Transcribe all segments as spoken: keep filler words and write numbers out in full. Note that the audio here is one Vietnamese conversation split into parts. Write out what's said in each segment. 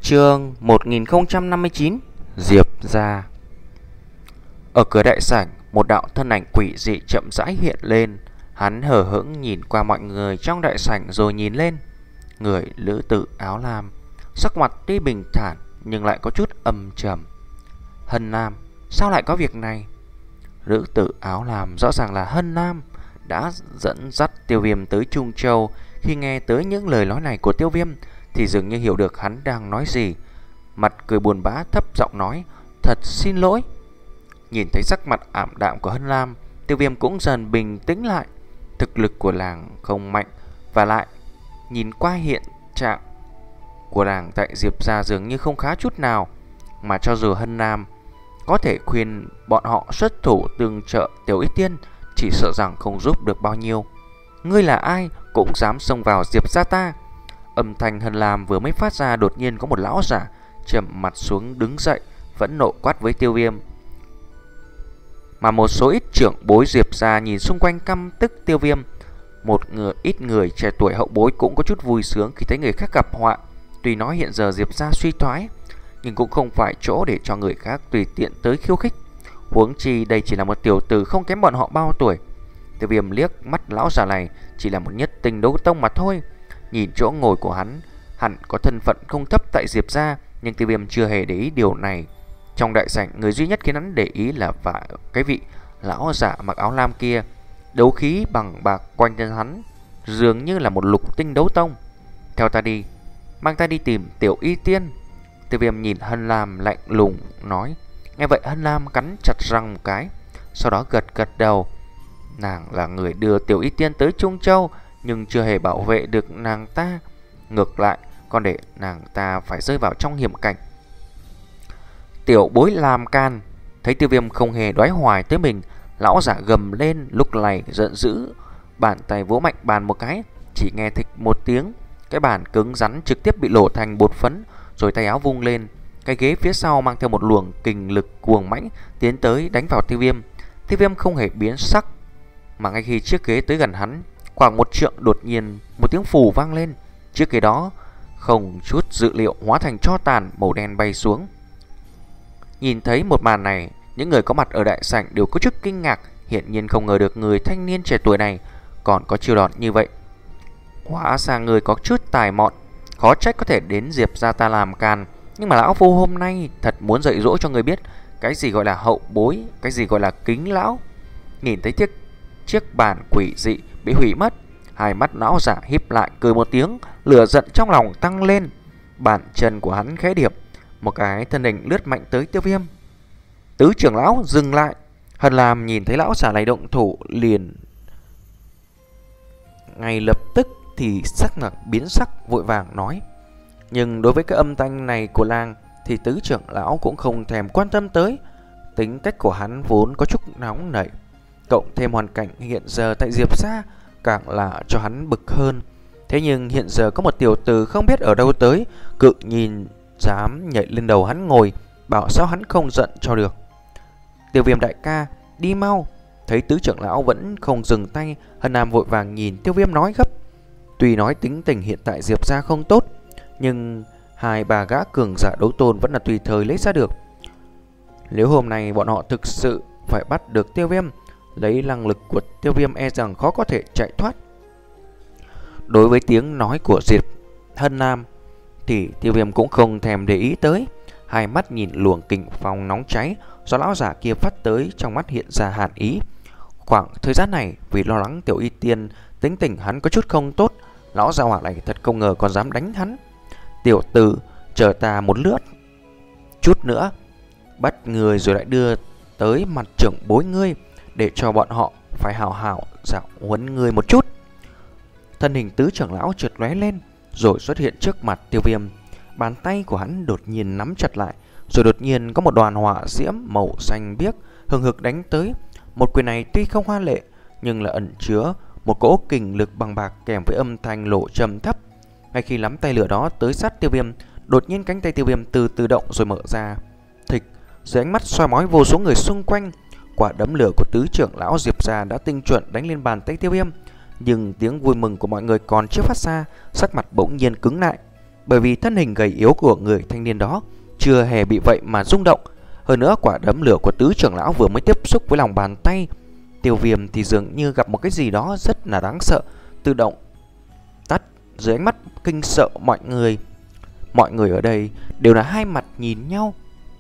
Chương một nghìn không trăm năm mươi chín. Diệp gia. Ở cửa đại sảnh, một đạo thân ảnh quỷ dị chậm rãi hiện lên. Hắn hờ hững nhìn qua mọi người trong đại sảnh rồi nhìn lên người lữ tử áo lam. Sắc mặt tuy bình thản nhưng lại có chút âm trầm. Hân Nam, sao lại có việc này? Lữ tử áo lam rõ ràng là Hân Nam đã dẫn dắt Tiêu Viêm tới Trung Châu. Khi nghe tới những lời nói này của Tiêu Viêm thì dường như hiểu được hắn đang nói gì. Mặt cười buồn bã thấp giọng nói: "Thật xin lỗi." Nhìn thấy sắc mặt ảm đạm của Hân Lam, Tiêu Viêm cũng dần bình tĩnh lại. Thực lực của làng không mạnh, và lại nhìn qua hiện trạng của làng tại Diệp gia dường như không khá chút nào. Mà cho dù Hân Lam có thể khuyên bọn họ xuất thủ tương trợ Tiểu Y Tiên, chỉ sợ rằng không giúp được bao nhiêu. "Ngươi là ai cũng dám xông vào Diệp gia ta?" Âm thanh Hân Lam vừa mới phát ra, đột nhiên có một lão giả trầm mặt xuống đứng dậy, phẫn nộ quát với Tiêu Viêm. Mà một số ít trưởng bối Diệp gia nhìn xung quanh căm tức Tiêu Viêm. Một người ít người trẻ tuổi hậu bối cũng có chút vui sướng khi thấy người khác gặp họa. Tuy nói hiện giờ Diệp gia suy thoái, nhưng cũng không phải chỗ để cho người khác tùy tiện tới khiêu khích. Huống chi đây chỉ là một tiểu tử không kém bọn họ bao tuổi. Tiêu Viêm liếc mắt lão già này, chỉ là một nhất tinh đấu tông mà thôi. Nhìn chỗ ngồi của hắn, hẳn có thân phận không thấp tại Diệp gia, nhưng Tiêu Viêm chưa hề để ý điều này. Trong đại sảnh, người duy nhất khiến hắn để ý là và cái vị lão giả mặc áo lam kia. Đấu khí bằng bạc quanh thân hắn dường như là một lục tinh đấu tông. "Theo ta đi, mang ta đi tìm Tiểu Y Tiên." Tiêu Viêm nhìn Hân Lam lạnh lùng nói. Nghe vậy Hân Lam cắn chặt răng một cái, sau đó gật gật đầu. Nàng là người đưa Tiểu Y Tiên tới Trung Châu, nhưng chưa hề bảo vệ được nàng ta, ngược lại còn để nàng ta phải rơi vào trong hiểm cảnh. Tiểu bối làm can. Thấy Tiêu Viêm không hề đoái hoài tới mình, lão giả gầm lên, lúc này giận dữ, bàn tay vỗ mạnh bàn một cái. Chỉ nghe thịch một tiếng, cái bàn cứng rắn trực tiếp bị lổ thành bột phấn. Rồi tay áo vung lên, cái ghế phía sau mang theo một luồng kình lực cuồng mãnh tiến tới đánh vào Tiêu Viêm. Tiêu Viêm không hề biến sắc, mà ngay khi chiếc ghế tới gần hắn khoảng một trượng, đột nhiên một tiếng phù vang lên. Chiếc ghế đó không chút dự liệu hóa thành tro tàn màu đen bay xuống. Nhìn thấy một màn này, những người có mặt ở đại sảnh đều có chút kinh ngạc. Hiển nhiên không ngờ được người thanh niên trẻ tuổi này còn có chiêu đòn như vậy. Hóa ra người có chút tài mọn, khó trách có thể đến Diệp gia ta làm can. Nhưng mà lão phu hôm nay thật muốn dạy dỗ cho người biết cái gì gọi là hậu bối, cái gì gọi là kính lão. Nhìn thấy chiếc chiếc bàn quỷ dị bị hủy mất, hai mắt lão giả híp lại cười một tiếng, lửa giận trong lòng tăng lên. Bàn chân của hắn khẽ điệp, một cái thân hình lướt mạnh tới Tiêu Viêm. "Tứ trưởng lão, dừng lại!" Hân Lam nhìn thấy lão giả này động thủ liền ngay lập tức thì sắc mặt biến sắc, vội vàng nói. Nhưng đối với cái âm thanh này của làng thì tứ trưởng lão cũng không thèm quan tâm tới. Tính cách của hắn vốn có chút nóng nảy, cộng thêm hoàn cảnh hiện giờ tại Diệp gia càng là cho hắn bực hơn. Thế nhưng hiện giờ có một tiểu tử không biết ở đâu tới, cự nhìn dám nhảy lên đầu hắn ngồi, bảo sao hắn không giận cho được. "Tiêu Viêm đại ca, đi mau!" Thấy tứ trưởng lão vẫn không dừng tay, Hân Nam vội vàng nhìn Tiêu Viêm nói gấp. Tuy nói tính tình hiện tại Diệp gia không tốt, nhưng hai bà gã cường giả đấu tôn vẫn là tùy thời lấy ra được. Nếu hôm nay bọn họ thực sự phải bắt được Tiêu Viêm, lấy năng lực của Tiêu Viêm e rằng khó có thể chạy thoát. Đối với tiếng nói của Diệp Hân Nam thì Tiêu Viêm cũng không thèm để ý tới. Hai mắt nhìn luồng kình phong nóng cháy do lão giả kia phát tới, trong mắt hiện ra hàn ý. Khoảng thời gian này vì lo lắng Tiểu Y Tiên, tính tình hắn có chút không tốt. Lão gia hỏa này thật không ngờ còn dám đánh hắn. "Tiểu tử, chờ ta một lướt chút nữa bắt người rồi lại đưa tới mặt trưởng bối ngươi, để cho bọn họ phải hào hào giáo huấn ngươi một chút." Thân hình tứ trưởng lão chợt lóe lên rồi xuất hiện trước mặt Tiêu Viêm. Bàn tay của hắn đột nhiên nắm chặt lại, rồi đột nhiên có một đoàn hỏa diễm màu xanh biếc hừng hực đánh tới. Một quyền này tuy không hoa lệ nhưng là ẩn chứa một cỗ kình lực bằng bạc kèm với âm thanh lộ trầm thấp. Ngay khi nắm tay lửa đó tới sát Tiêu Viêm, đột nhiên cánh tay Tiêu Viêm từ từ động rồi mở ra. Thịch, dưới ánh mắt soi mói vô số người xung quanh, quả đấm lửa của tứ trưởng lão Diệp gia đã tinh chuẩn đánh lên bàn tay Tiêu Viêm. Nhưng tiếng vui mừng của mọi người còn chưa phát ra, sắc mặt bỗng nhiên cứng lại. bởi vì thân hình gầy yếu của người thanh niên đó chưa hề bị vậy mà rung động. Hơn nữa, quả đấm lửa của tứ trưởng lão vừa mới tiếp xúc với lòng bàn tay Tiêu Viêm thì dường như gặp một cái gì đó rất là đáng sợ, tự động tắt dưới ánh mắt kinh sợ mọi người. Mọi người ở đây đều là hai mặt nhìn nhau,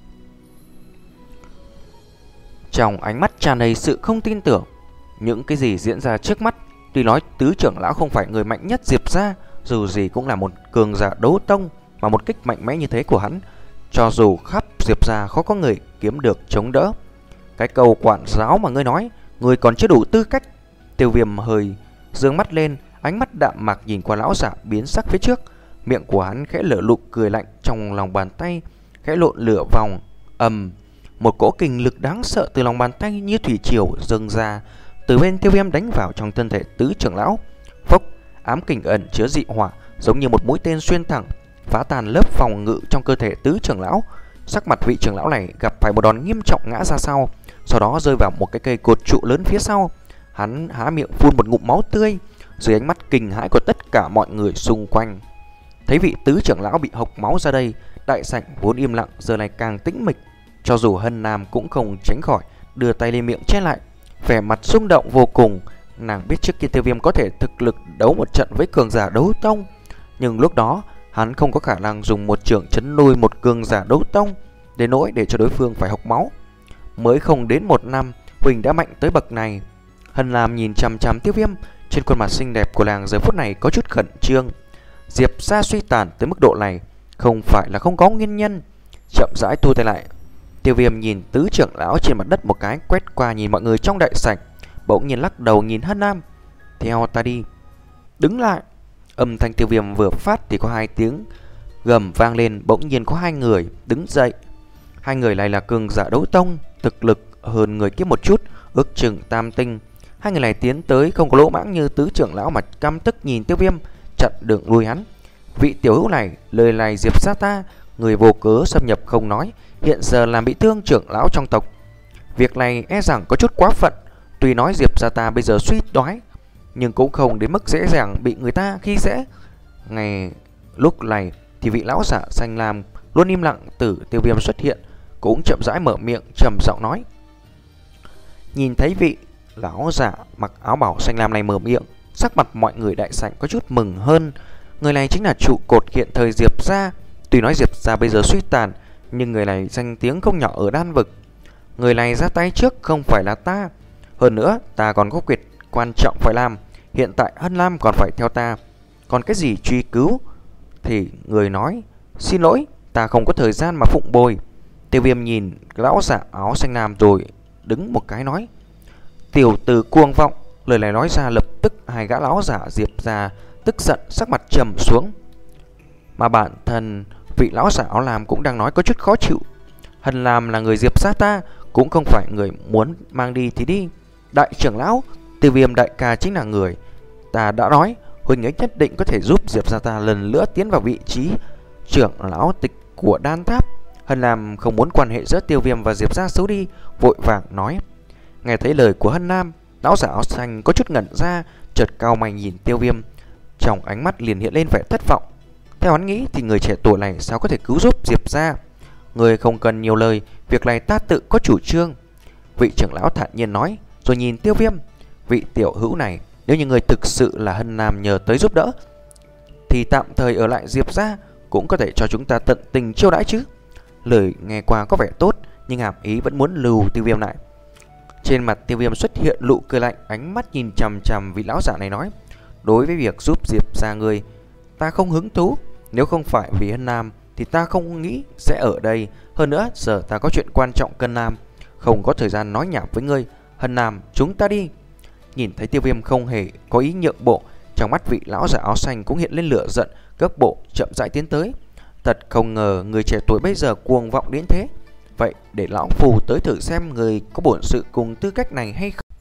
trong ánh mắt tràn đầy sự không tin tưởng. Những cái gì diễn ra trước mắt, tuy nói tứ trưởng lão không phải người mạnh nhất Diệp gia, dù gì cũng là một cường giả đấu tông, mà một kích mạnh mẽ như thế của hắn, cho dù khắp Diệp gia khó có người kiếm được chống đỡ. Cái câu quản giáo mà ngươi nói, ngươi còn chưa đủ tư cách. Tiêu Viêm hơi dương mắt lên, ánh mắt đạm mạc nhìn qua lão giả biến sắc phía trước. Miệng của hắn khẽ lở lụ cười lạnh, trong lòng bàn tay khẽ lộn lửa vòng. Ầm, một cỗ kình lực đáng sợ từ lòng bàn tay như thủy triều dâng ra, từ bên Tiêu Viêm đánh vào trong thân thể tứ trưởng lão. Phốc, ám kình ẩn chứa dị hỏa giống như một mũi tên xuyên thẳng, phá tan lớp phòng ngự trong cơ thể tứ trưởng lão. Sắc mặt vị trưởng lão này gặp phải một đòn nghiêm trọng, ngã ra sau, sau đó rơi vào một cái cây cột trụ lớn phía sau. Hắn há miệng phun một ngụm máu tươi dưới ánh mắt kinh hãi của tất cả mọi người xung quanh. Thấy vị tứ trưởng lão bị hộc máu ra đây, đại sảnh vốn im lặng giờ này càng tĩnh mịch. Cho dù Hân Nam cũng không tránh khỏi đưa tay lên miệng che lại, vẻ mặt rung động vô cùng. Nàng biết trước kia Tiêu Viêm có thể thực lực đấu một trận với cường giả đấu tông, nhưng lúc đó hắn không có khả năng dùng một trường chấn nuôi một cường giả đấu tông, đến nỗi để cho đối phương phải hộc máu. Mới không đến một năm, Huỳnh đã mạnh tới bậc này. Hân Lam nhìn chằm chằm Tiêu Viêm, trên khuôn mặt xinh đẹp của nàng giờ phút này có chút khẩn trương. Diệp gia suy tàn tới mức độ này không phải là không có nguyên nhân. Chậm rãi thu tay lại, Tiêu Viêm nhìn tứ trưởng lão trên mặt đất một cái, quét qua nhìn mọi người trong đại sảnh, bỗng nhiên lắc đầu nhìn Hân Nam. Theo ta đi. Đứng lại. Âm thanh Tiêu Viêm vừa phát thì có hai tiếng gầm vang lên, bỗng nhiên có hai người đứng dậy. Hai người này là cường giả đấu tông, thực lực hơn người kia một chút, ước chừng tam tinh. Hai người này tiến tới không có lỗ mãng như tứ trưởng lão mà căm tức nhìn Tiêu Viêm, chặn đường lui hắn. Vị tiểu hữu này, lời này Diệp gia ta, người vô cớ xâm nhập không nói, hiện giờ làm bị thương trưởng lão trong tộc. Việc này e rằng có chút quá phận. Tuy nói Diệp gia ta bây giờ suy đoái, nhưng cũng không đến mức dễ dàng bị người ta khi dễ. Ngày lúc này thì vị lão giả xanh lam luôn im lặng từ Tiêu Viêm xuất hiện, cũng chậm rãi mở miệng trầm giọng nói. Nhìn thấy vị lão giả mặc áo bảo xanh lam này mở miệng, sắc mặt mọi người đại sảnh có chút mừng hơn. Người này chính là trụ cột hiện thời Diệp gia. Tuy nói Diệp gia bây giờ suy tàn, nhưng người này danh tiếng không nhỏ ở Đan vực. Người này ra tay trước không phải là ta. Hơn nữa ta còn có việc quan trọng phải làm. Hiện tại Hân Lam còn phải theo ta, còn cái gì truy cứu thì người nói. Xin lỗi, ta không có thời gian mà phụng bồi. Tiêu Viêm nhìn lão giả áo xanh lam rồi đứng một cái nói. Tiểu tử cuồng vọng. Lời này nói ra lập tức hai gã lão giả Diệp gia tức giận, sắc mặt trầm xuống. Mà bản thân vị lão giả áo lam cũng đang nói có chút khó chịu. Hân Lam là người Diệp gia ta, cũng không phải người muốn mang đi thì đi. Đại trưởng lão, Tiêu Viêm đại ca chính là người ta đã nói Huỳnh ấy nhất định có thể giúp Diệp gia ta lần nữa tiến vào vị trí trưởng lão tịch của Đan Tháp. Hân Lam không muốn quan hệ giữa Tiêu Viêm và Diệp gia xấu đi, vội vàng nói. Nghe thấy lời của Hân Lam, lão giả áo xanh có chút ngẩn ra, chợt cao mày nhìn Tiêu Viêm, trong ánh mắt liền hiện lên vẻ thất vọng. Theo hắn nghĩ thì người trẻ tuổi này sao có thể cứu giúp Diệp gia. Người không cần nhiều lời, việc này ta tự có chủ trương. Vị trưởng lão thản nhiên nói, rồi nhìn Tiêu Viêm. Vị tiểu hữu này, nếu như người thực sự là Hân Nam nhờ tới giúp đỡ, thì tạm thời ở lại Diệp gia cũng có thể cho chúng ta tận tình chiêu đãi chứ. Lời nghe qua có vẻ tốt, nhưng hàm ý vẫn muốn lưu Tiêu Viêm lại. Trên mặt Tiêu Viêm xuất hiện nụ cười lạnh, ánh mắt nhìn chằm chằm vị lão giả này nói. Đối với việc giúp Diệp gia người, ta không hứng thú. Nếu không phải vì Hân Nam thì ta không nghĩ sẽ ở đây. Hơn nữa giờ ta có chuyện quan trọng cần làm, không có thời gian nói nhảm với ngươi. Hân Nam, chúng ta đi. Nhìn thấy Tiêu Viêm không hề có ý nhượng bộ, trong mắt vị lão giả áo xanh cũng hiện lên lửa giận, gấp bộ chậm rãi tiến tới. Thật không ngờ người trẻ tuổi bây giờ cuồng vọng đến thế. Vậy để lão phù tới thử xem người có bổn sự cùng tư cách này hay không.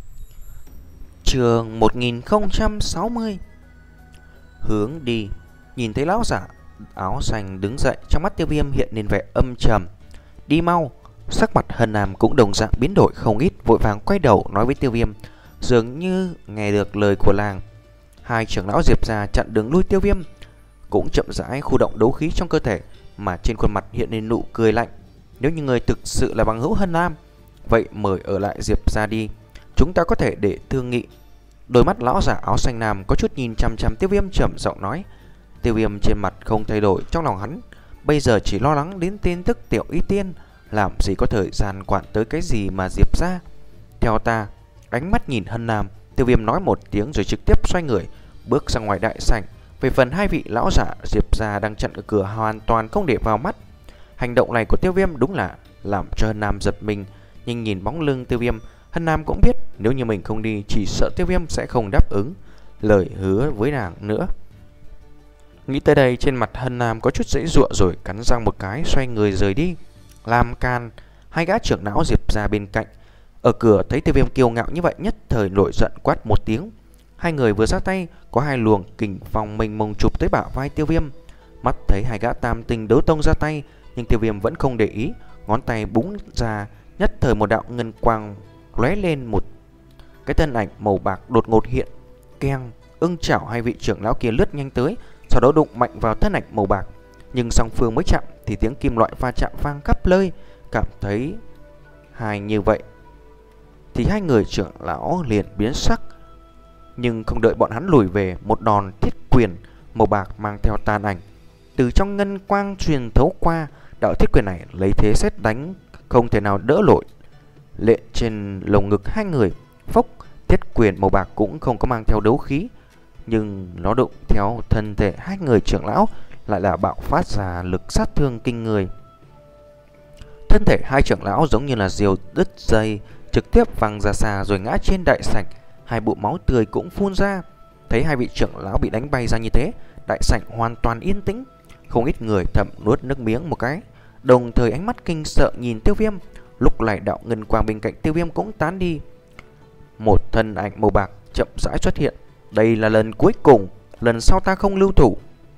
Chương một nghìn không trăm sáu mươi. Hướng đi. Nhìn thấy lão giả áo xanh đứng dậy, trong mắt Tiêu Viêm hiện lên vẻ âm trầm. Đi mau. Sắc mặt Hân Nam cũng đồng dạng biến đổi không ít, vội vàng quay đầu nói với Tiêu Viêm, dường như nghe được lời của làng. Hai trưởng lão Diệp gia chặn đường lui Tiêu Viêm. cũng chậm rãi khu động đấu khí trong cơ thể, mà trên khuôn mặt hiện lên nụ cười lạnh. Nếu như người thực sự là bằng hữu Hân Nam, vậy mời ở lại Diệp ra đi, chúng ta có thể để thương nghị. Đôi mắt lão giả áo xanh nam có chút nhìn chăm chăm Tiêu Viêm, trầm giọng nói. Tiêu Viêm trên mặt không thay đổi, trong lòng hắn bây giờ chỉ lo lắng đến tin tức Tiểu Y Tiên, làm gì có thời gian quản tới cái gì mà Diệp ra. Theo ta. Ánh mắt nhìn Hân Nam, Tiêu Viêm nói một tiếng rồi trực tiếp xoay người bước ra ngoài đại sảnh. Về phần hai vị lão giả Diệp ra đang chặn ở cửa hoàn toàn không để vào mắt. Hành động này của Tiêu Viêm đúng là làm cho Hân Nam giật mình, nhưng nhìn bóng lưng Tiêu Viêm, Hân Nam cũng biết nếu như mình không đi chỉ sợ Tiêu Viêm sẽ không đáp ứng lời hứa với nàng nữa. Nghĩ tới đây, trên mặt Hân Nam có chút giãy giụa rồi cắn răng một cái xoay người rời đi. Làm can, hai gã trưởng lão Diệp ra bên cạnh ở cửa thấy Tiêu Viêm kiêu ngạo như vậy, nhất thời nổi giận quát một tiếng. Hai người vừa ra tay, có hai luồng kình phong mênh mông chụp tới bả vai Tiêu Viêm. Mắt thấy hai gã tam tinh đấu tông ra tay, nhưng Tiêu Viêm vẫn không để ý, ngón tay búng ra, nhất thời một đạo ngân quang lóe lên, một cái thân ảnh màu bạc đột ngột hiện, keng, ưng chảo hai vị trưởng lão kia lướt nhanh tới, sau đó đụng mạnh vào thân ảnh màu bạc. Nhưng song phương mới chạm thì tiếng kim loại va chạm vang khắp nơi. Cảm thấy hai như vậy thì hai người trưởng lão liền biến sắc. Nhưng không đợi bọn hắn lùi về, một đòn thiết quyền màu bạc mang theo tàn ảnh từ trong ngân quang truyền thấu qua. Đạo thiết quyền này lấy thế sét đánh, không thể nào đỡ nổi lệ trên lồng ngực hai người. Phốc, thiết quyền màu bạc cũng không có mang theo đấu khí, nhưng nó đụng theo thân thể hai người trưởng lão lại là bạo phát ra lực sát thương kinh người. Thân thể hai trưởng lão giống như là diều đứt dây, trực tiếp văng ra xa rồi ngã trên đại sảnh. Hai bụng máu tươi cũng phun ra. Thấy hai vị trưởng lão bị đánh bay ra như thế, đại sảnh hoàn toàn yên tĩnh. Không ít người thầm nuốt nước miếng một cái, đồng thời ánh mắt kinh sợ nhìn Tiêu Viêm. Lúc này đạo ngân quang bên cạnh Tiêu Viêm cũng tán đi. Một thân ảnh màu bạc chậm rãi xuất hiện. Đây là lần cuối cùng, lần sau ta không lưu thủ.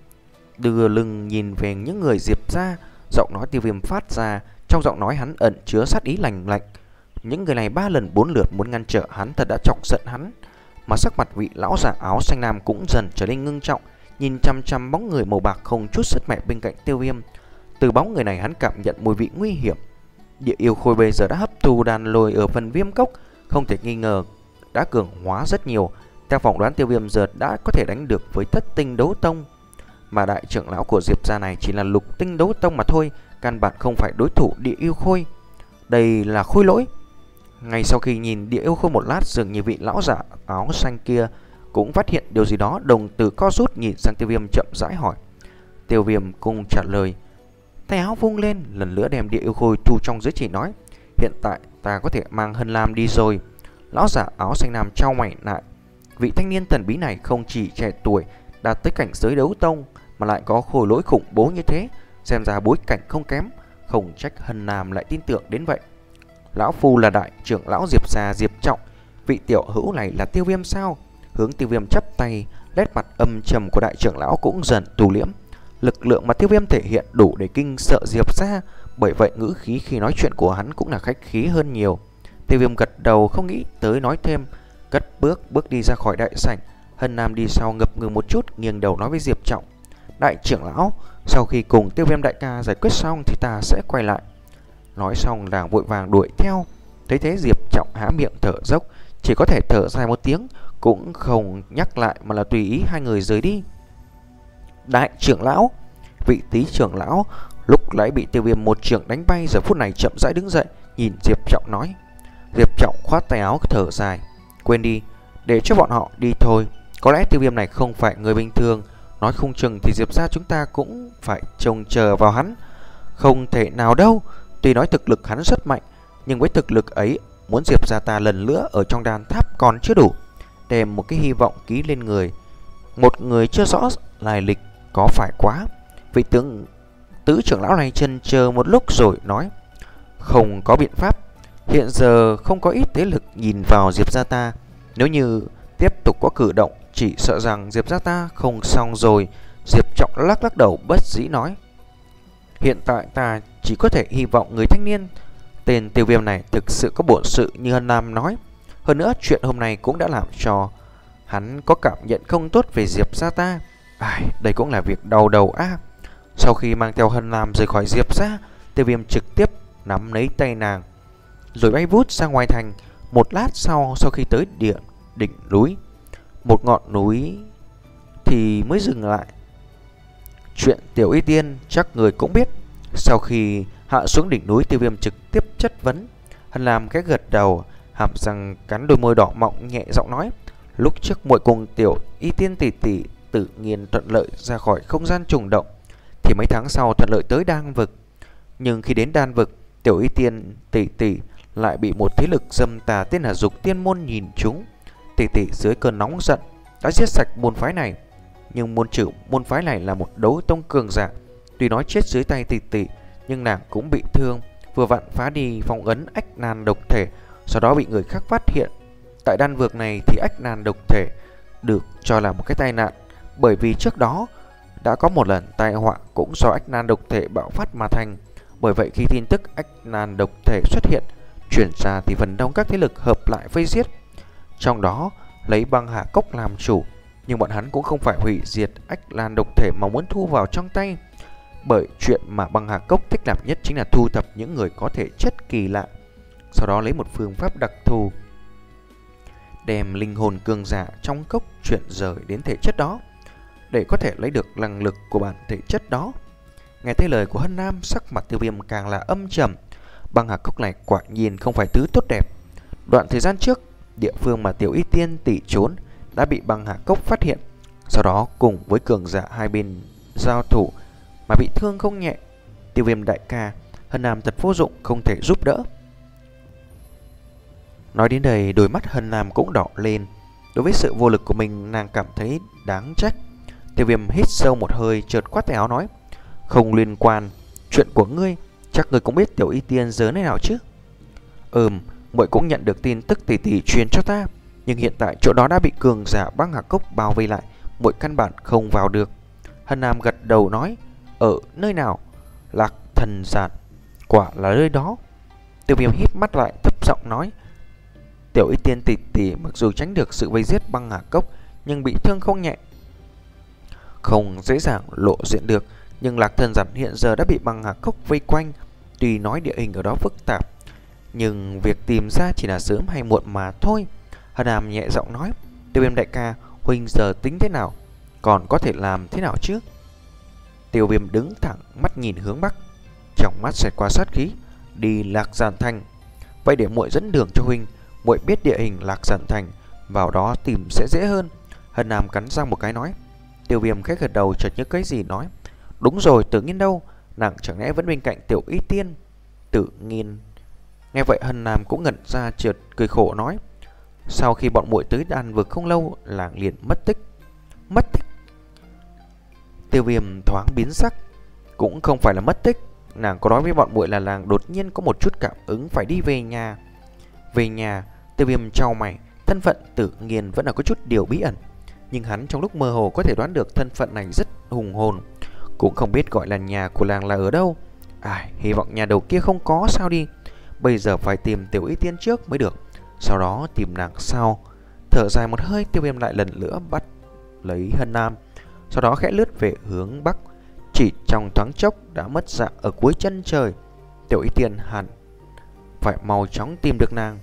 Đưa lưng nhìn về những người Diệp ra, giọng nói Tiêu Viêm phát ra, trong giọng nói hắn ẩn chứa sát ý lạnh lạnh. Những người này ba lần bốn lượt muốn ngăn trở hắn, thật đã chọc giận hắn. Mà sắc mặt vị lão giả áo xanh lam cũng dần trở nên ngưng trọng, nhìn chăm chăm bóng người màu bạc không chút sức mẻ bên cạnh Tiêu Viêm. Từ bóng người này hắn cảm nhận mùi vị nguy hiểm. Địa yêu khôi bây giờ đã hấp thu đàn lôi ở phần viêm cốc, không thể nghi ngờ đã cường hóa rất nhiều. Theo phỏng đoán, Tiêu Viêm giờ đã có thể đánh được với thất tinh đấu tông, mà đại trưởng lão của Diệp gia này chỉ là lục tinh đấu tông mà thôi, căn bản không phải đối thủ địa yêu khôi. Đây là khôi lỗi. Ngay sau khi nhìn địa yêu khôi một lát, dường như vị lão giả áo xanh kia cũng phát hiện điều gì đó, đồng tử co rút nhìn sang Tiêu Viêm chậm rãi hỏi. Tiêu Viêm cùng trả lời, tay áo vung lên, lần nữa đem địa yêu khôi thu trong giới chỉ, nói: hiện tại ta có thể mang Hân Lam đi rồi. Lão giả áo xanh nam trao mày lại. Vị thanh niên thần bí này không chỉ trẻ tuổi, đạt tới cảnh giới đấu tông, mà lại có khôi lỗi khủng bố như thế, xem ra bối cảnh không kém. Không trách Hân Nam lại tin tưởng đến vậy. Lão phu là đại trưởng lão Diệp gia Diệp Trọng, vị tiểu hữu này là Tiêu Viêm sao? Hướng Tiêu Viêm chắp tay, nét mặt âm trầm của đại trưởng lão cũng dần tù liễm. Lực lượng mà Tiêu Viêm thể hiện đủ để kinh sợ Diệp gia, bởi vậy ngữ khí khi nói chuyện của hắn cũng là khách khí hơn nhiều. Tiêu Viêm gật đầu không nghĩ tới nói thêm, cất bước bước đi ra khỏi đại sảnh. Hân Nam đi sau ngập ngừng một chút, nghiêng đầu nói với Diệp Trọng: đại trưởng lão, sau khi cùng Tiêu Viêm đại ca giải quyết xong thì ta sẽ quay lại. Nói xong nàng vội vàng đuổi theo. Thấy thế Diệp Trọng há miệng thở dốc, chỉ có thể thở dài một tiếng, cũng không nhắc lại mà là tùy ý hai người rời đi. Đại trưởng lão, vị tý trưởng lão lúc nãy bị Tiêu Viêm một trường đánh bay, giờ phút này chậm rãi đứng dậy, nhìn Diệp Trọng nói. Diệp Trọng khoát tay áo thở dài, quên đi, để cho bọn họ đi thôi. Có lẽ Tiêu Viêm này không phải người bình thường, nói không chừng thì Diệp gia chúng ta cũng phải trông chờ vào hắn. Không thể nào đâu. Tuy nói thực lực hắn rất mạnh, nhưng với thực lực ấy, muốn Diệp gia ta lần nữa ở trong đàn tháp còn chưa đủ. Đem một cái hy vọng ký lên người một người chưa rõ lai lịch có phải quá. Vị tướng tứ trưởng lão này chần chờ một lúc rồi nói: không có biện pháp, hiện giờ không có ít thế lực nhìn vào Diệp gia ta. Nếu như tiếp tục có cử động, chỉ sợ rằng Diệp gia ta không xong rồi. Diệp Trọng lắc lắc đầu bất dĩ nói: hiện tại ta chỉ có thể hy vọng người thanh niên tên Tiêu Viêm này thực sự có bổn sự như Hân Nam nói. Hơn nữa chuyện hôm nay cũng đã làm cho hắn có cảm nhận không tốt về Diệp gia ta. Ai, đây cũng là việc đau đầu á. Sau khi mang theo Hân Nam rời khỏi Diệp ra, Tiêu Viêm trực tiếp nắm lấy tay nàng rồi bay vút ra ngoài thành. Một lát sau, sau khi tới địa đỉnh núi, một ngọn núi thì mới dừng lại. Chuyện Tiểu Y Tiên chắc người cũng biết. Sau khi hạ xuống đỉnh núi, Tiêu Viêm trực tiếp chất vấn. Hân Lam cái gật đầu, hàm răng cắn đôi môi đỏ mọng, nhẹ giọng nói: lúc trước muội cùng Tiểu Y Tiên tỷ tỷ tự nhiên thuận lợi ra khỏi không gian trùng động, thì mấy tháng sau thuận lợi tới Đan Vực. Nhưng khi đến Đan Vực, Tiểu Y Tiên tỷ tỷ lại bị một thế lực dâm tà tên là Dục Tiên môn nhìn trúng. Tỷ tỷ dưới cơn nóng giận đã giết sạch môn phái này. Nhưng môn chủ môn phái này là một đấu tông cường giả, tuy nói chết dưới tay tỷ tỷ, nhưng nàng cũng bị thương, vừa vặn phá đi phong ấn ách nan độc thể, sau đó bị người khác phát hiện. Tại Đan Vực này thì ách nan độc thể được cho là một cái tai nạn, bởi vì trước đó đã có một lần tai họa cũng do ách nan độc thể bạo phát mà thành. Bởi vậy khi tin tức ách nan độc thể xuất hiện chuyển ra thì phần đông các thế lực hợp lại vây giết, trong đó lấy Băng Hà Cốc làm chủ. Nhưng bọn hắn cũng không phải hủy diệt ách nan độc thể mà muốn thu vào trong tay, bởi chuyện mà Băng Hà Cốc thích làm nhất chính là thu thập những người có thể chất kỳ lạ, sau đó lấy một phương pháp đặc thù đem linh hồn cường giả trong cốc chuyển rời đến thể chất đó, để có thể lấy được năng lực của bản thể chất đó. Nghe thấy lời của Hân Nam, sắc mặt Tiêu Viêm càng là âm trầm. Băng Hà Cốc này quả nhiên không phải thứ tốt đẹp. Đoạn thời gian trước, địa phương mà Tiểu Y Tiên tỷ trốn đã bị Băng Hà Cốc phát hiện, sau đó cùng với cường giả hai bên giao thủ mà bị thương không nhẹ. Tiêu Viêm đại ca, Hân Nam thật vô dụng, không thể giúp đỡ. Nói đến đây, đôi mắt Hân Nam cũng đỏ lên. Đối với sự vô lực của mình, nàng cảm thấy đáng trách. Tiêu Viêm hít sâu một hơi, chợt quát tay áo nói: không liên quan, chuyện của ngươi, chắc ngươi cũng biết Tiểu Y Tiên giờ nơi nào chứ? Ừm, muội cũng nhận được tin tức tỷ tỷ truyền cho ta, nhưng hiện tại chỗ đó đã bị cường giả Băng Hà Cốc bao vây lại, muội căn bản không vào được. Hân Nam gật đầu nói: ở nơi nào? Lạc Thần Giản, quả là nơi đó. Tiêu Viêm híp mắt lại, thấp giọng nói: Tiểu Y Tiên tỷ tỷ mặc dù tránh được sự vây giết Băng Hà Cốc, nhưng bị thương không nhẹ, không dễ dàng lộ diện được. Nhưng Lạc Thần Giản hiện giờ đã bị Băng Hà Cốc vây quanh. Tuy nói địa hình ở đó phức tạp, nhưng việc tìm ra chỉ là sớm hay muộn mà thôi. Hân Nam nhẹ giọng nói: Tiêu Viêm đại ca, huynh giờ tính thế nào, còn có thể làm thế nào chứ? Tiêu Viêm đứng thẳng, mắt nhìn hướng bắc, trong mắt xẹt qua sát khí: đi Lạc Giản Thành. Vậy để muội dẫn đường cho huynh, muội biết địa hình Lạc Giản Thành, vào đó tìm sẽ dễ hơn. Hân Nam cắn răng một cái nói. Tiêu Viêm khẽ gật đầu, chợt nhớ cái gì nói: đúng rồi, Tử Nghiên đâu? Nàng chẳng lẽ vẫn bên cạnh Tiểu Y Tiên? Tử Nghiên. Nghe vậy Hân Nam cũng ngẩn ra, chợt cười khổ nói: sau khi bọn muội tới Đan Vực không lâu, làng liền mất tích. Mất tích? Tiêu Viêm thoáng biến sắc. Cũng không phải là mất tích, nàng có nói với bọn muội là làng đột nhiên có một chút cảm ứng phải đi về nhà. Về nhà? Tiêu Viêm chau mày. Thân phận Tử Nghiên vẫn là có chút điều bí ẩn, nhưng hắn trong lúc mơ hồ có thể đoán được thân phận này rất hùng hồn, cũng không biết gọi là nhà của làng là ở đâu. Ai, hy vọng nhà đầu kia không có sao đi. Bây giờ phải tìm Tiểu Y Tiên trước mới được, sau đó tìm nàng sau. Thở dài một hơi, Tiêu Viêm lại lần nữa bắt lấy Hân Nam, sau đó khẽ lướt về hướng bắc. Chỉ trong thoáng chốc đã mất dạng ở cuối chân trời. Tiểu Y Tiên hẳn phải mau chóng tìm được nàng.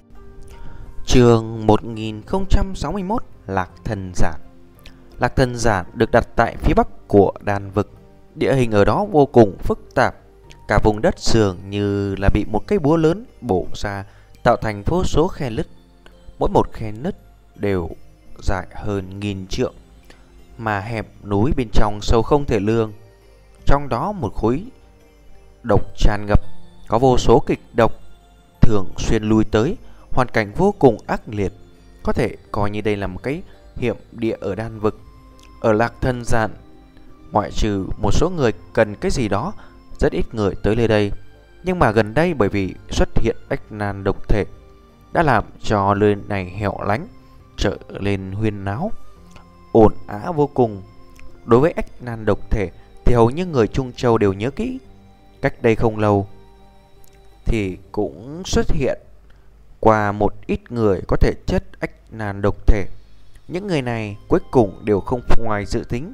Chương một nghìn không trăm sáu mươi mốt, Lạc Thần Giản. Lạc Thần Giản được đặt tại phía bắc của Đan Vực. Địa hình ở đó vô cùng phức tạp, cả vùng đất dường như là bị một cây búa lớn bổ ra, tạo thành vô số khe nứt. Mỗi một khe nứt đều dài hơn nghìn trượng, mà hẹp núi bên trong sâu không thể lường. Trong đó một khối độc tràn ngập, có vô số kịch độc thường xuyên lui tới, hoàn cảnh vô cùng ác liệt. Có thể coi như đây là một cái hiểm địa ở Đan Vực. Ở Lạc Thần Giản, ngoại trừ một số người cần cái gì đó, rất ít người tới nơi đây. Nhưng mà gần đây bởi vì xuất hiện ách nan độc thể, đã làm cho nơi này hẻo lánh, trở lên huyên náo, ồn ào vô cùng. Đối với ách nan độc thể thì hầu như người Trung Châu đều nhớ kỹ. Cách đây không lâu thì cũng xuất hiện qua một ít người có thể chất ách nan độc thể. Những người này cuối cùng đều không ngoài dự tính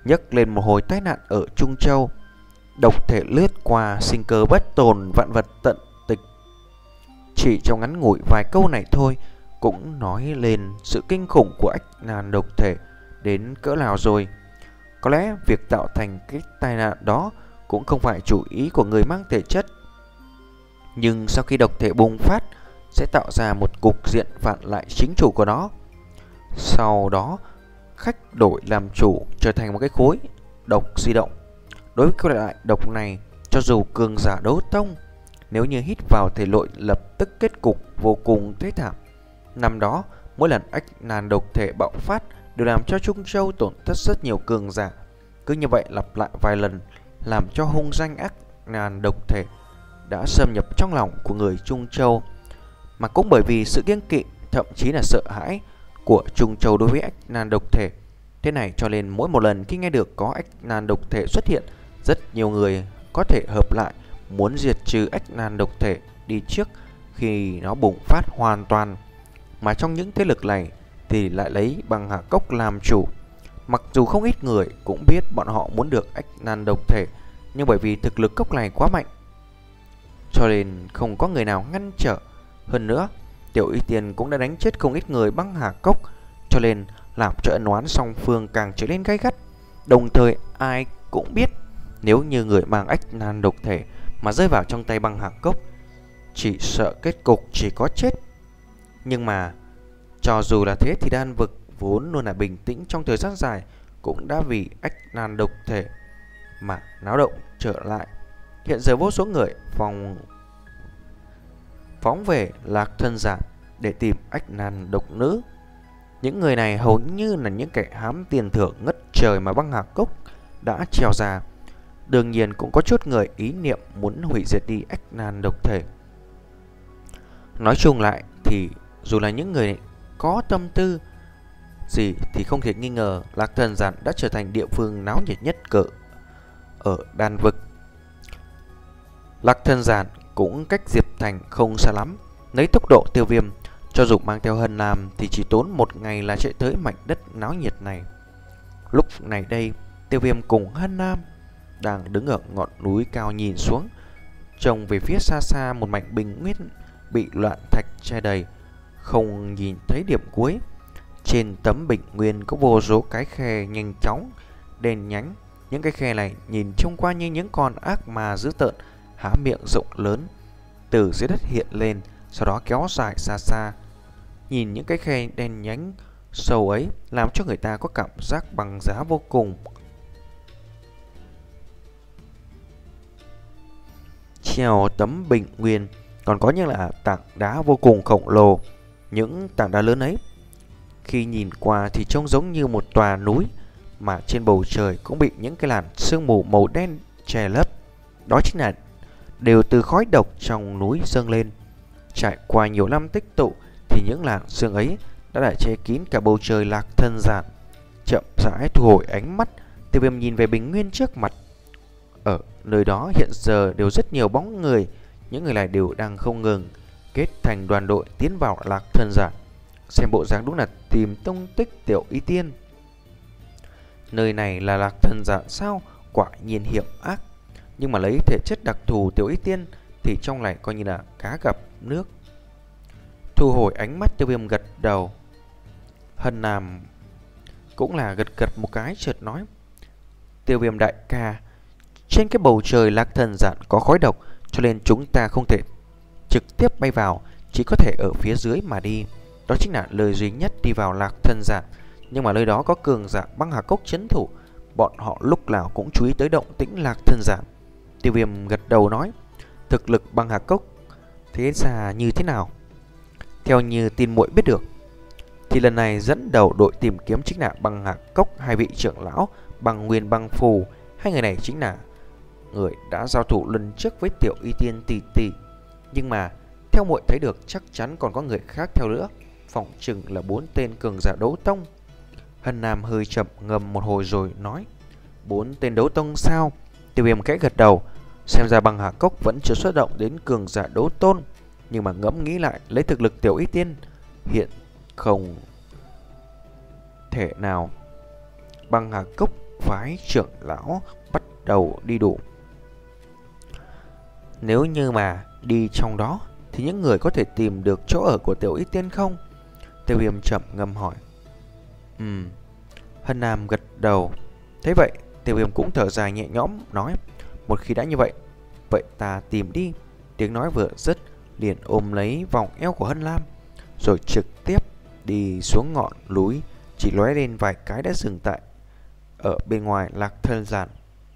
nhấc lên một hồi tai nạn ở Trung Châu. Độc thể lướt qua, sinh cơ bất tồn, vạn vật tận tịch. Chỉ trong ngắn ngủi vài câu này thôi cũng nói lên sự kinh khủng của ách nan độc thể đến cỡ nào rồi. Có lẽ việc tạo thành cái tai nạn đó cũng không phải chủ ý của người mang thể chất, nhưng sau khi độc thể bùng phát sẽ tạo ra một cục diện phản lại chính chủ của nó. Sau đó khách đổi làm chủ, trở thành một cái khối độc di động. Đối với cái loại độc này, cho dù cường giả đấu tông, nếu như hít vào thể lội lập tức kết cục vô cùng thế thảm. Năm đó, mỗi lần ách nan độc thể bạo phát đều làm cho Trung Châu tổn thất rất nhiều cường giả. Cứ như vậy lặp lại vài lần, làm cho hung danh ách nan độc thể đã xâm nhập trong lòng của người Trung Châu. Mà cũng bởi vì sự kiêng kỵ, thậm chí là sợ hãi của Trung Châu đối với ách nan độc thể, thế này cho nên mỗi một lần khi nghe được có ách nan độc thể xuất hiện, rất nhiều người có thể hợp lại muốn diệt trừ ách nan độc thể đi trước khi nó bùng phát hoàn toàn. Mà trong những thế lực này thì lại lấy Băng Hà Cốc làm chủ. Mặc dù không ít người cũng biết bọn họ muốn được ách nan độc thể, nhưng bởi vì thực lực cốc này quá mạnh cho nên không có người nào ngăn trở. Hơn nữa, Tiểu Y Tiên cũng đã đánh chết không ít người Băng Hà Cốc, cho nên làm cho ân oán song phương càng trở nên gay gắt. Đồng thời ai cũng biết nếu như người mang ách nan độc thể mà rơi vào trong tay Băng Hà Cốc, chỉ sợ kết cục chỉ có chết. Nhưng mà cho dù là thế thì đan vực vốn luôn là bình tĩnh trong thời gian dài cũng đã vì ách nan độc thể mà náo động trở lại. Hiện giờ vô số người phòng phóng về Lạc Thân Giản để tìm ách nan độc nữ. Những người này hầu như là những kẻ hám tiền thưởng ngất trời mà Băng Hà Cốc đã treo ra. Đương nhiên cũng có chút người ý niệm muốn hủy diệt đi ách nan độc thể. Nói chung lại thì dù là những người có tâm tư gì thì không thể nghi ngờ Lạc Thần Giản đã trở thành địa phương náo nhiệt nhất cỡ ở đan vực. Lạc Thần Giản cũng cách Diệp Thành không xa lắm. Lấy tốc độ Tiêu Viêm, cho dù mang theo Hân Nam thì chỉ tốn một ngày là chạy tới mảnh đất náo nhiệt này. Lúc này đây, Tiêu Viêm cùng Hân Nam đang đứng ở ngọn núi cao nhìn xuống, trông về phía xa xa một mảnh bình nguyên bị loạn thạch che đầy, không nhìn thấy điểm cuối. Trên tấm bình nguyên có vô số cái khe nhanh chóng đen nhánh. Những cái khe này nhìn trông qua như những con ác ma dữ tợn há miệng rộng lớn từ dưới đất hiện lên, sau đó kéo dài xa xa. Nhìn những cái khe đen nhánh sâu ấy làm cho người ta có cảm giác băng giá vô cùng. Treo tấm bình nguyên còn có những là tảng đá vô cùng khổng lồ. Những tảng đá lớn ấy khi nhìn qua thì trông giống như một tòa núi, mà trên bầu trời cũng bị những cái làn sương mù màu đen che lấp. Đó chính là đều từ khói độc trong núi dâng lên. Trải qua nhiều năm tích tụ thì những làn sương ấy đã đã che kín cả bầu trời Lạc Thân Giản. Chậm rãi thu hồi ánh mắt, Tiêu Viêm nhìn về bình nguyên trước mặt. Ở nơi đó hiện giờ đều rất nhiều bóng người. Những người này đều đang không ngừng kết thành đoàn đội tiến vào Lạc Thân Giản. Xem bộ dáng đúng là tìm tung tích Tiểu Y Tiên. Nơi này là Lạc Thân Giản sao? Quả nhiên hiểm ác. Nhưng mà lấy thể chất đặc thù Tiểu Y Tiên thì trong này coi như là cá gặp nước. Thu hồi ánh mắt, Tiêu Viêm gật đầu. Hân Nam cũng là gật gật một cái, chợt nói: Tiêu Viêm đại ca, trên cái bầu trời Lạc Thân Giản có khói độc, cho nên chúng ta không thể trực tiếp bay vào, chỉ có thể ở phía dưới mà đi. Đó chính là lời duy nhất đi vào Lạc Thân Giản. Nhưng mà nơi đó có cường giả Băng Hà Cốc trấn thủ, bọn họ lúc nào cũng chú ý tới động tĩnh Lạc Thân Giản. Tiêu Viêm gật đầu nói: thực lực Băng Hà Cốc thế ra như thế nào? Theo như tin muội biết được thì lần này dẫn đầu đội tìm kiếm chính là Băng Hà Cốc hai vị trưởng lão Băng Nguyên Băng Phù. Hai người này chính là người đã giao thủ lần trước với Tiểu Y Tiên tỷ tỷ. Nhưng mà theo muội thấy được chắc chắn còn có người khác theo nữa, phỏng chừng là bốn tên cường giả đấu tông. Hân Nam hơi chậm ngầm một hồi rồi nói: bốn tên đấu tông sao? Tiêu Viêm kẽ gật đầu. Xem ra Băng Hà Cốc vẫn chưa xuất động đến cường giả đấu tôn. Nhưng mà ngẫm nghĩ lại, lấy thực lực Tiểu Y Tiên hiện không thể nào Băng Hà Cốc phái trưởng lão bắt đầu đi đủ. Nếu như mà đi trong đó thì những người có thể tìm được chỗ ở của Tiểu Y Tiên không? Tiêu Viêm chậm ngâm hỏi. Ừm. Hân Nam gật đầu. Thế vậy Tiêu Viêm cũng thở dài nhẹ nhõm nói, một khi đã như vậy, vậy ta tìm đi. Tiếng nói vừa dứt, liền ôm lấy vòng eo của Hân Nam, rồi trực tiếp đi xuống ngọn núi, chỉ lóe lên vài cái đã dừng tại ở bên ngoài Lạc Thần Giản.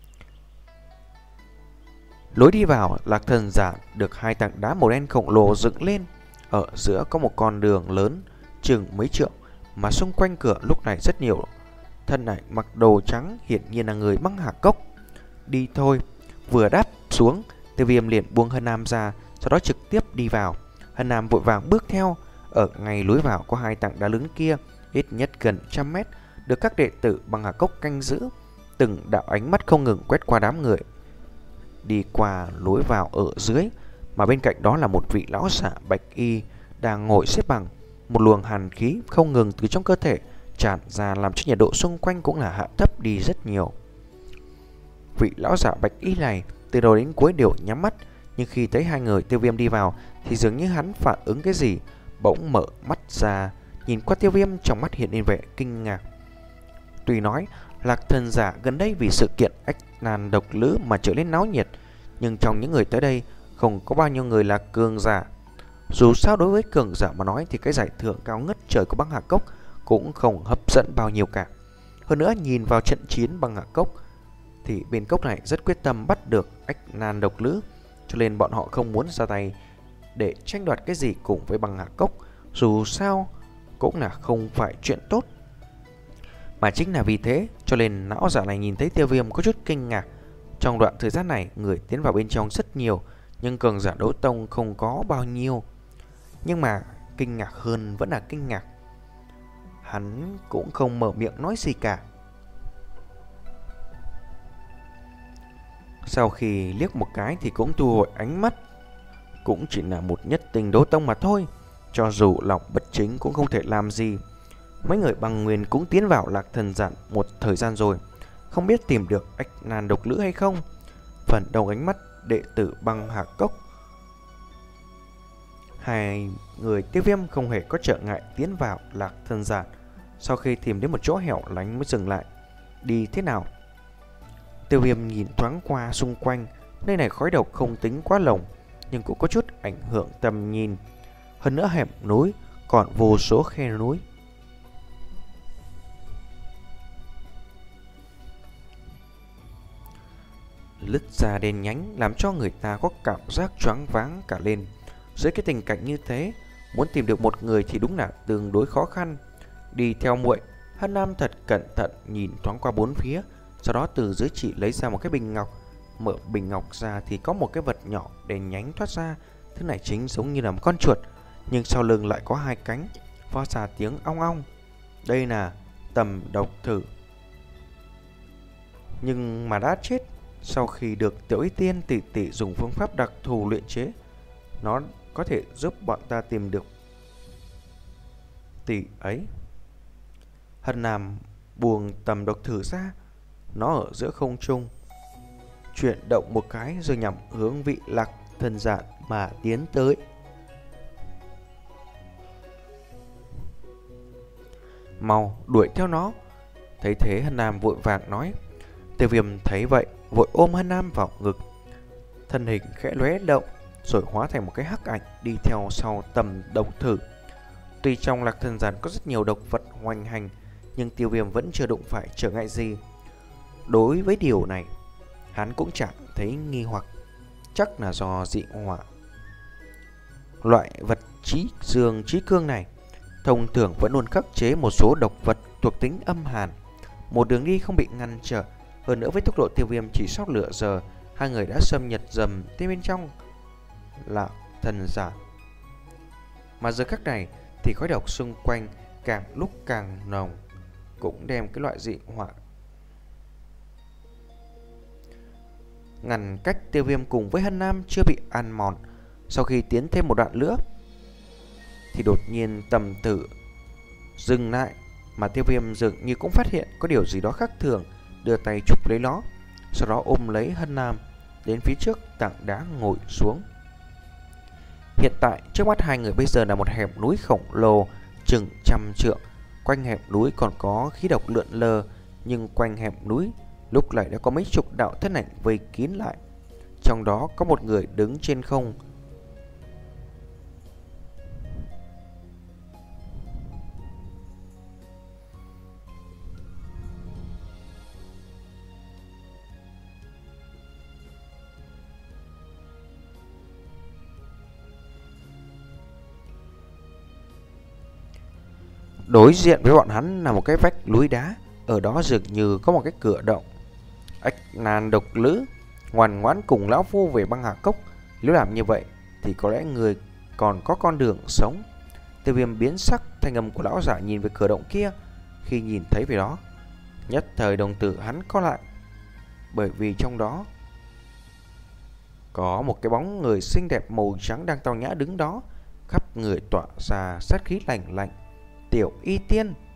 Lối đi vào Lạc Thần Giản được hai tảng đá màu đen khổng lồ dựng lên, ở giữa có một con đường lớn chừng mấy trượng, mà xung quanh cửa lúc này rất nhiều thân ảnh mặc đồ trắng, hiển nhiên là người băng hà cốc. Đi thôi. Vừa đáp xuống, Tiêu Viêm liền buông Hân Nam ra, sau đó trực tiếp đi vào. Hân Nam vội vàng bước theo. Ở ngay lối vào có hai tảng đá lớn kia, ít nhất gần trăm mét, được các đệ tử băng hà cốc canh giữ. Từng đạo ánh mắt không ngừng quét qua đám người đi qua lối vào ở dưới, mà bên cạnh đó là một vị lão giả bạch y đang ngồi xếp bằng. Một luồng hàn khí không ngừng từ trong cơ thể tràn ra, làm cho nhiệt độ xung quanh cũng là hạ thấp đi rất nhiều. Vị lão giả bạch y này từ đầu đến cuối đều nhắm mắt, nhưng khi thấy hai người Tiêu Viêm đi vào thì dường như hắn phản ứng cái gì, bỗng mở mắt ra, nhìn qua Tiêu Viêm, trong mắt hiện lên vẻ kinh ngạc. Tuy nói Lạc Thần Giả gần đây vì sự kiện ách nan độc lữ mà trở nên náo nhiệt, nhưng trong những người tới đây không có bao nhiêu người là cường giả. Dù sao đối với cường giả mà nói thì cái giải thưởng cao ngất trời của băng hà cốc cũng không hấp dẫn bao nhiêu cả. Hơn nữa nhìn vào trận chiến băng hà cốc thì bên cốc này rất quyết tâm bắt được ách nan độc lữ, cho nên bọn họ không muốn ra tay để tranh đoạt cái gì cùng với băng hà cốc. Dù sao cũng là không phải chuyện tốt. Mà chính là vì thế cho nên lão giả này nhìn thấy Tiêu Viêm có chút kinh ngạc. Trong đoạn thời gian này người tiến vào bên trong rất nhiều, nhưng cường giả đấu tông không có bao nhiêu. Nhưng mà kinh ngạc hơn vẫn là kinh ngạc, hắn cũng không mở miệng nói gì cả. Sau khi liếc một cái thì cũng thu hồi ánh mắt. Cũng chỉ là một nhất tinh đấu tông mà thôi, cho dù lòng bất chính cũng không thể làm gì. Mấy người bằng nguyên cũng tiến vào Lạc Thần Giản một thời gian rồi, không biết tìm được ách nan độc lữ hay không. Phần đầu ánh mắt đệ tử băng hà cốc, hai người Tiêu Viêm không hề có trở ngại tiến vào Lạc Thần Giản. Sau khi tìm đến một chỗ hẻo lánh mới dừng lại. Đi thế nào? Tiêu Viêm nhìn thoáng qua xung quanh. Nơi này khói độc không tính quá lồng, nhưng cũng có chút ảnh hưởng tầm nhìn. Hơn nữa hẻm núi còn vô số khe núi. Lứt ra đen nhánh làm cho người ta có cảm giác choáng váng cả lên. Dưới cái tình cảnh như thế, muốn tìm được một người thì đúng là tương đối khó khăn. Đi theo muội, Hân Nam thật cẩn thận nhìn thoáng qua bốn phía, sau đó từ dưới chỉ lấy ra một cái bình ngọc. Mở bình ngọc ra thì có một cái vật nhỏ đen nhánh thoát ra. Thứ này chính giống như là một con chuột, nhưng sau lưng lại có hai cánh, phát ra tiếng ong ong. Đây là tầm độc thử, nhưng mà đã chết. Sau khi được Tiểu Y Tiên tỷ tỷ dùng phương pháp đặc thù luyện chế, nó có thể giúp bọn ta tìm được tỷ ấy. Hân Nam buông tầm độc thử ra, nó ở giữa không trung chuyển động một cái rồi nhằm hướng vị Lạc Thần Giản mà tiến tới. Mau đuổi theo nó. Thấy thế Hân Nam vội vàng nói. Tiêu Viêm thấy vậy vội ôm Hân Nam vào ngực, thân hình khẽ lóe động rồi hóa thành một cái hắc ảnh đi theo sau tầm độc thử. Tuy trong Lạc Thần Giản có rất nhiều độc vật hoành hành, nhưng Tiêu Viêm vẫn chưa đụng phải trở ngại gì. Đối với điều này, hắn cũng chẳng thấy nghi hoặc, chắc là do dị hỏa. Loại vật trí dương trí cương này thông thường vẫn luôn khắc chế một số độc vật thuộc tính âm hàn. Một đường đi không bị ngăn trở. Hơn nữa với tốc độ Tiêu Viêm chỉ sót nửa giờ, hai người đã xâm nhập dầm tới bên trong Lạc Thần Giản. Mà giờ khắc này thì khói độc xung quanh càng lúc càng nồng, cũng đem cái loại dị hỏa ngăn cách Tiêu Viêm cùng với Hân Nam chưa bị ăn mòn. Sau khi tiến thêm một đoạn nữa thì đột nhiên tầm tử dừng lại, mà Tiêu Viêm dường như cũng phát hiện có điều gì đó khác thường, đưa tay chụp lấy nó, sau đó ôm lấy Hân Nam đến phía trước tảng đá ngồi xuống. Hiện tại trước mắt hai người bây giờ là một hẻm núi khổng lồ chừng trăm trượng. Quanh hẻm núi còn có khí độc lượn lờ, nhưng quanh hẻm núi lúc này đã có mấy chục đạo thân ảnh vây kín lại. Trong đó có một người đứng trên không. Đối diện với bọn hắn là một cái vách núi đá, ở đó dường như có một cái cửa động. Ách Nan độc lữ, ngoan ngoãn cùng lão phu về băng hà cốc. Nếu làm như vậy thì có lẽ người còn có con đường sống. Tiêu Viêm biến sắc, thanh âm của lão giả nhìn về cửa động kia. Khi nhìn thấy về đó, nhất thời đồng tử hắn co lại, bởi vì trong đó có một cái bóng người xinh đẹp màu trắng đang tao nhã đứng đó, khắp người tỏa ra sát khí lạnh lạnh. Tiểu Y Tiên.